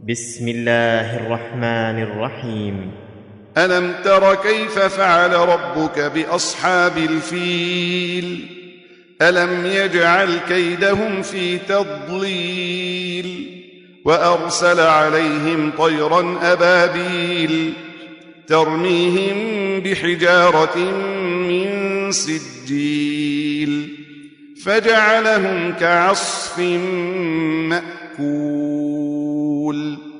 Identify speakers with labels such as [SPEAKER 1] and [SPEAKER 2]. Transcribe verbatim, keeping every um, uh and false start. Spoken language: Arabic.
[SPEAKER 1] بسم الله الرحمن الرحيم.
[SPEAKER 2] ألم تر كيف فعل ربك بأصحاب الفيل ألم يجعل كيدهم في تضليل وأرسل عليهم طيرا أبابيل ترميهم بحجارة من سجيل فجعلهم كعصف مأكول.